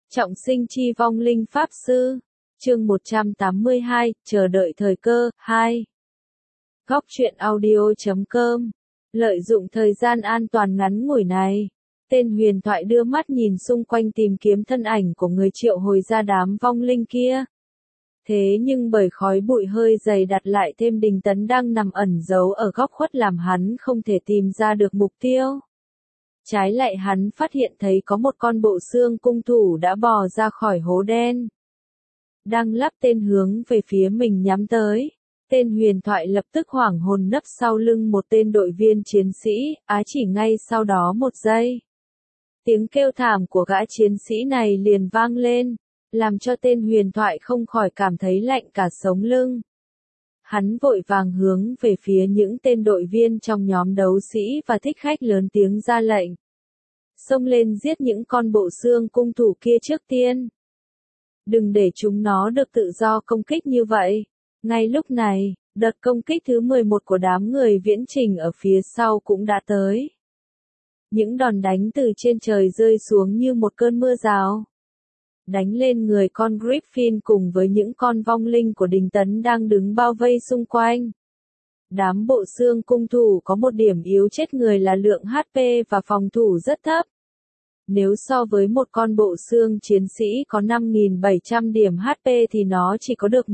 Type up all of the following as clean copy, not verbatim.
Trọng sinh chi vong linh pháp sư. Chương 182, chờ đợi thời cơ. 2. Góc truyện audio.com. Lợi dụng thời gian an toàn ngắn ngủi này, tên huyền thoại đưa mắt nhìn xung quanh tìm kiếm thân ảnh của người triệu hồi ra đám vong linh kia. Thế nhưng bởi khói bụi hơi dày đặt lại thêm Đình Tấn đang nằm ẩn giấu ở góc khuất làm hắn không thể tìm ra được mục tiêu. Trái lại hắn phát hiện thấy có một con bộ xương cung thủ đã bò ra khỏi hố đen. Đang lắp tên hướng về phía mình nhắm tới. Tên huyền thoại lập tức hoảng hồn nấp sau lưng một tên đội viên chiến sĩ, chỉ ngay sau đó một giây. Tiếng kêu thảm của gã chiến sĩ này liền vang lên, làm cho tên huyền thoại không khỏi cảm thấy lạnh cả sống lưng. Hắn vội vàng hướng về phía những tên đội viên trong nhóm đấu sĩ và thích khách lớn tiếng ra lệnh. Xông lên giết những con bộ xương cung thủ kia trước tiên. Đừng để chúng nó được tự do công kích như vậy. Ngay lúc này, đợt công kích thứ 11 của đám người viễn trình ở phía sau cũng đã tới. Những đòn đánh từ trên trời rơi xuống như một cơn mưa rào. Đánh lên người con Griffin cùng với những con vong linh của Đình Tấn đang đứng bao vây xung quanh. Đám bộ xương cung thủ có một điểm yếu chết người là lượng HP và phòng thủ rất thấp. Nếu so với một con bộ xương chiến sĩ có 5.700 điểm HP thì nó chỉ có được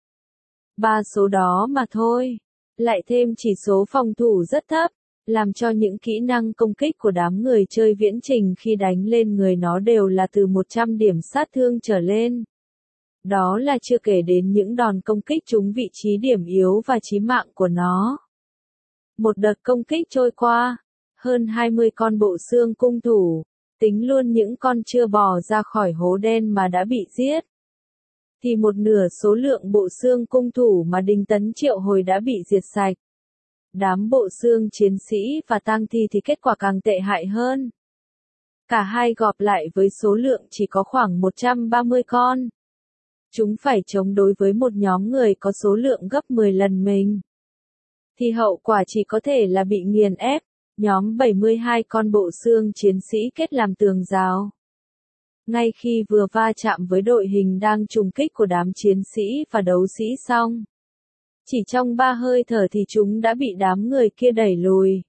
1/3 số đó mà thôi. Lại thêm chỉ số phòng thủ rất thấp, làm cho những kỹ năng công kích của đám người chơi viễn trình khi đánh lên người nó đều là từ 100 điểm sát thương trở lên. Đó là chưa kể đến những đòn công kích trúng vị trí điểm yếu và chí mạng của nó. Một đợt công kích trôi qua, hơn 20 con bộ xương cung thủ, tính luôn những con chưa bò ra khỏi hố đen mà đã bị giết, thì một nửa số lượng bộ xương cung thủ mà Đình Tấn triệu hồi đã bị diệt sạch. Đám bộ xương chiến sĩ và tang thi thì kết quả càng tệ hại hơn. Cả hai gộp lại với số lượng chỉ có khoảng 130 con. Chúng phải chống đối với một nhóm người có số lượng gấp 10 lần mình. Thì hậu quả chỉ có thể là bị nghiền ép. Nhóm 72 con bộ xương chiến sĩ kết làm tường rào. Ngay khi vừa va chạm với đội hình đang trùng kích của đám chiến sĩ và đấu sĩ xong, chỉ trong 3 hơi thở thì chúng đã bị đám người kia đẩy lùi.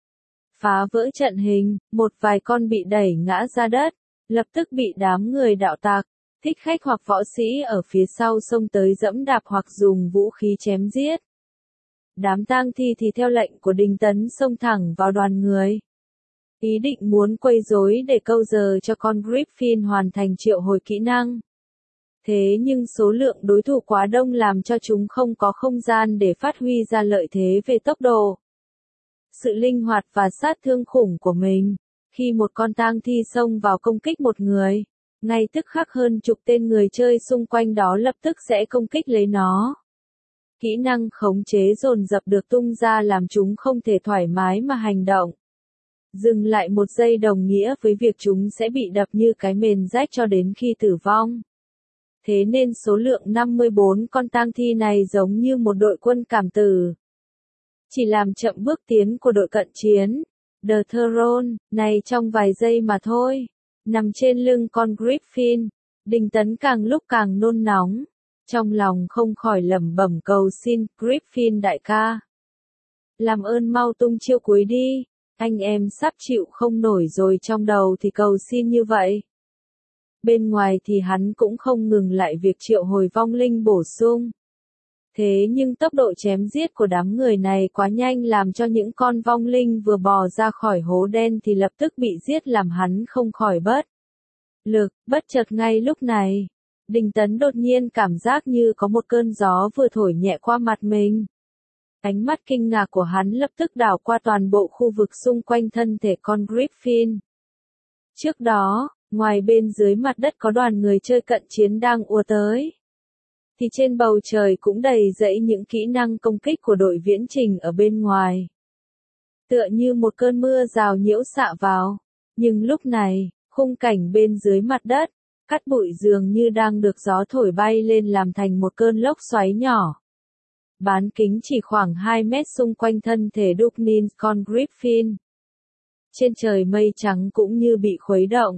Phá vỡ trận hình, một vài con bị đẩy ngã ra đất, lập tức bị đám người đạo tặc, thích khách hoặc võ sĩ ở phía sau xông tới dẫm đạp hoặc dùng vũ khí chém giết. Đám tang thi thì theo lệnh của Đình Tấn xông thẳng vào đoàn người. Ý định muốn quấy rối để câu giờ cho con Griffin hoàn thành triệu hồi kỹ năng. Thế nhưng số lượng đối thủ quá đông làm cho chúng không có không gian để phát huy ra lợi thế về tốc độ, sự linh hoạt và sát thương khủng của mình. Khi một con tang thi xông vào công kích một người, ngay tức khắc hơn chục tên người chơi xung quanh đó lập tức sẽ công kích lấy nó. Kỹ năng khống chế dồn dập được tung ra làm chúng không thể thoải mái mà hành động. Dừng lại một giây đồng nghĩa với việc chúng sẽ bị đập như cái mền rách cho đến khi tử vong. Thế nên số lượng 54 con tang thi này giống như một đội quân cảm tử. Chỉ làm chậm bước tiến của đội cận chiến, The Throne, này trong vài giây mà thôi. Nằm trên lưng con Griffin, Đình Tấn càng lúc càng nôn nóng. Trong lòng không khỏi lẩm bẩm cầu xin, Griffin đại ca. Làm ơn mau tung chiêu cuối đi, anh em sắp chịu không nổi rồi, trong đầu thì cầu xin như vậy. Bên ngoài thì hắn cũng không ngừng lại việc triệu hồi vong linh bổ sung. Thế nhưng tốc độ chém giết của đám người này quá nhanh làm cho những con vong linh vừa bò ra khỏi hố đen thì lập tức bị giết làm hắn không khỏi bất lực. Bất chợt ngay lúc này, Đình Tấn đột nhiên cảm giác như có một cơn gió vừa thổi nhẹ qua mặt mình. Ánh mắt kinh ngạc của hắn lập tức đảo qua toàn bộ khu vực xung quanh thân thể con Griffin. Trước đó, ngoài bên dưới mặt đất có đoàn người chơi cận chiến đang ùa tới, thì trên bầu trời cũng đầy dẫy những kỹ năng công kích của đội viễn trình ở bên ngoài. Tựa như một cơn mưa rào nhiễu xạ vào. Nhưng lúc này, khung cảnh bên dưới mặt đất, cát bụi dường như đang được gió thổi bay lên làm thành một cơn lốc xoáy nhỏ. Bán kính chỉ khoảng 2 mét xung quanh thân thể Dugnin con Griffin. Trên trời mây trắng cũng như bị khuấy động,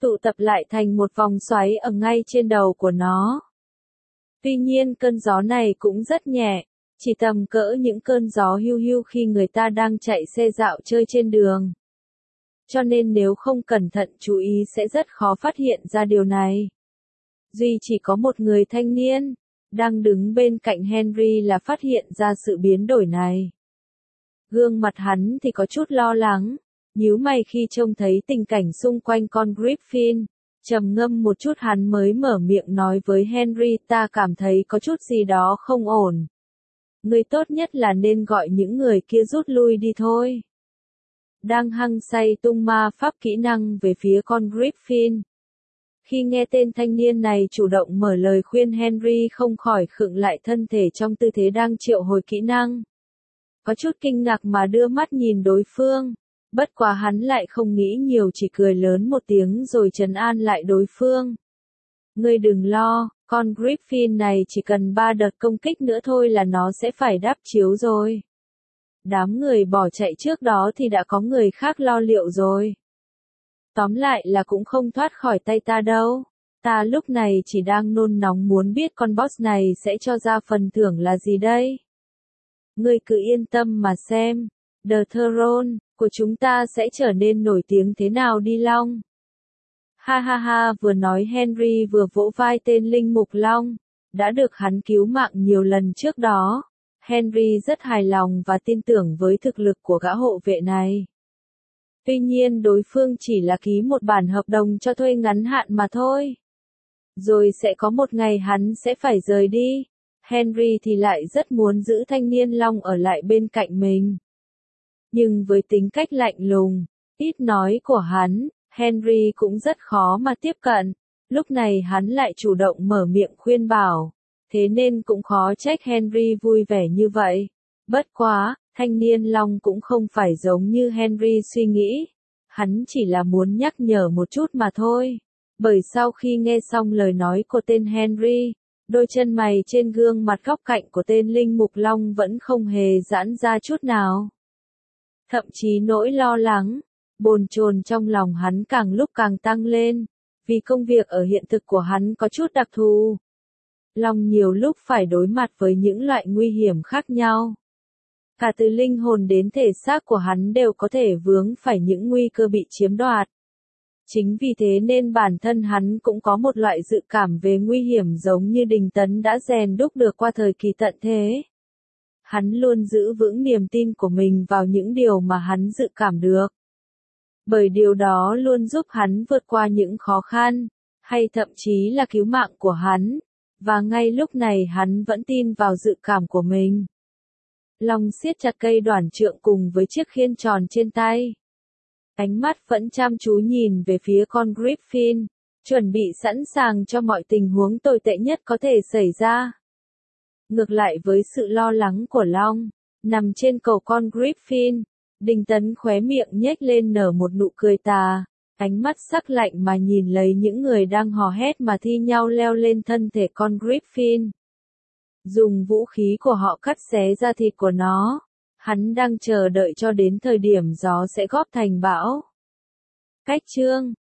tụ tập lại thành một vòng xoáy ở ngay trên đầu của nó. Tuy nhiên cơn gió này cũng rất nhẹ, chỉ tầm cỡ những cơn gió hiu hiu khi người ta đang chạy xe dạo chơi trên đường. Cho nên nếu không cẩn thận chú ý sẽ rất khó phát hiện ra điều này. Duy chỉ có một người thanh niên, đang đứng bên cạnh Henry là phát hiện ra sự biến đổi này. Gương mặt hắn thì có chút lo lắng, nhíu mày khi trông thấy tình cảnh xung quanh con Griffin. Trầm ngâm một chút hắn mới mở miệng nói với Henry, ta cảm thấy có chút gì đó không ổn. Người tốt nhất là nên gọi những người kia rút lui đi thôi. Đang hăng say tung ma pháp kỹ năng về phía con Griffin. Khi nghe tên thanh niên này chủ động mở lời khuyên, Henry không khỏi khựng lại thân thể trong tư thế đang triệu hồi kỹ năng. Có chút kinh ngạc mà đưa mắt nhìn đối phương. Bất quá hắn lại không nghĩ nhiều, chỉ cười lớn một tiếng rồi trấn an lại đối phương. Ngươi đừng lo, con Griffin này chỉ cần 3 đợt công kích nữa thôi là nó sẽ phải đáp chiếu rồi. Đám người bỏ chạy trước đó thì đã có người khác lo liệu rồi. Tóm lại là cũng không thoát khỏi tay ta đâu. Ta lúc này chỉ đang nôn nóng muốn biết con boss này sẽ cho ra phần thưởng là gì đây. Ngươi cứ yên tâm mà xem. The Throne của chúng ta sẽ trở nên nổi tiếng thế nào đi Long. Ha ha ha, vừa nói Henry vừa vỗ vai tên linh mục Long, đã được hắn cứu mạng nhiều lần trước đó. Henry rất hài lòng và tin tưởng với thực lực của gã hộ vệ này. Tuy nhiên đối phương chỉ là ký một bản hợp đồng cho thuê ngắn hạn mà thôi. Rồi sẽ có một ngày hắn sẽ phải rời đi. Henry thì lại rất muốn giữ thanh niên Long ở lại bên cạnh mình. Nhưng với tính cách lạnh lùng, ít nói của hắn, Henry cũng rất khó mà tiếp cận. Lúc này hắn lại chủ động mở miệng khuyên bảo. Thế nên cũng khó trách Henry vui vẻ như vậy. Bất quá, thanh niên Long cũng không phải giống như Henry suy nghĩ. Hắn chỉ là muốn nhắc nhở một chút mà thôi. Bởi sau khi nghe xong lời nói của tên Henry, đôi chân mày trên gương mặt góc cạnh của tên linh mục Long vẫn không hề giãn ra chút nào. Thậm chí nỗi lo lắng, bồn chồn trong lòng hắn càng lúc càng tăng lên, vì công việc ở hiện thực của hắn có chút đặc thù. Long nhiều lúc phải đối mặt với những loại nguy hiểm khác nhau. Cả từ linh hồn đến thể xác của hắn đều có thể vướng phải những nguy cơ bị chiếm đoạt. Chính vì thế nên bản thân hắn cũng có một loại dự cảm về nguy hiểm giống như Đình Tấn đã rèn đúc được qua thời kỳ tận thế. Hắn luôn giữ vững niềm tin của mình vào những điều mà hắn dự cảm được. Bởi điều đó luôn giúp hắn vượt qua những khó khăn, hay thậm chí là cứu mạng của hắn. Và ngay lúc này hắn vẫn tin vào dự cảm của mình. Long siết chặt cây đoản trượng cùng với chiếc khiên tròn trên tay. Ánh mắt vẫn chăm chú nhìn về phía con Griffin, chuẩn bị sẵn sàng cho mọi tình huống tồi tệ nhất có thể xảy ra. Ngược lại với sự lo lắng của Long, nằm trên cầu con Griffin, Đình Tấn khóe miệng nhếch lên nở một nụ cười tà. Ánh mắt sắc lạnh mà nhìn lấy những người đang hò hét mà thi nhau leo lên thân thể con Griffin. Dùng vũ khí của họ cắt xé da thịt của nó. Hắn đang chờ đợi cho đến thời điểm gió sẽ góp thành bão. Cách chương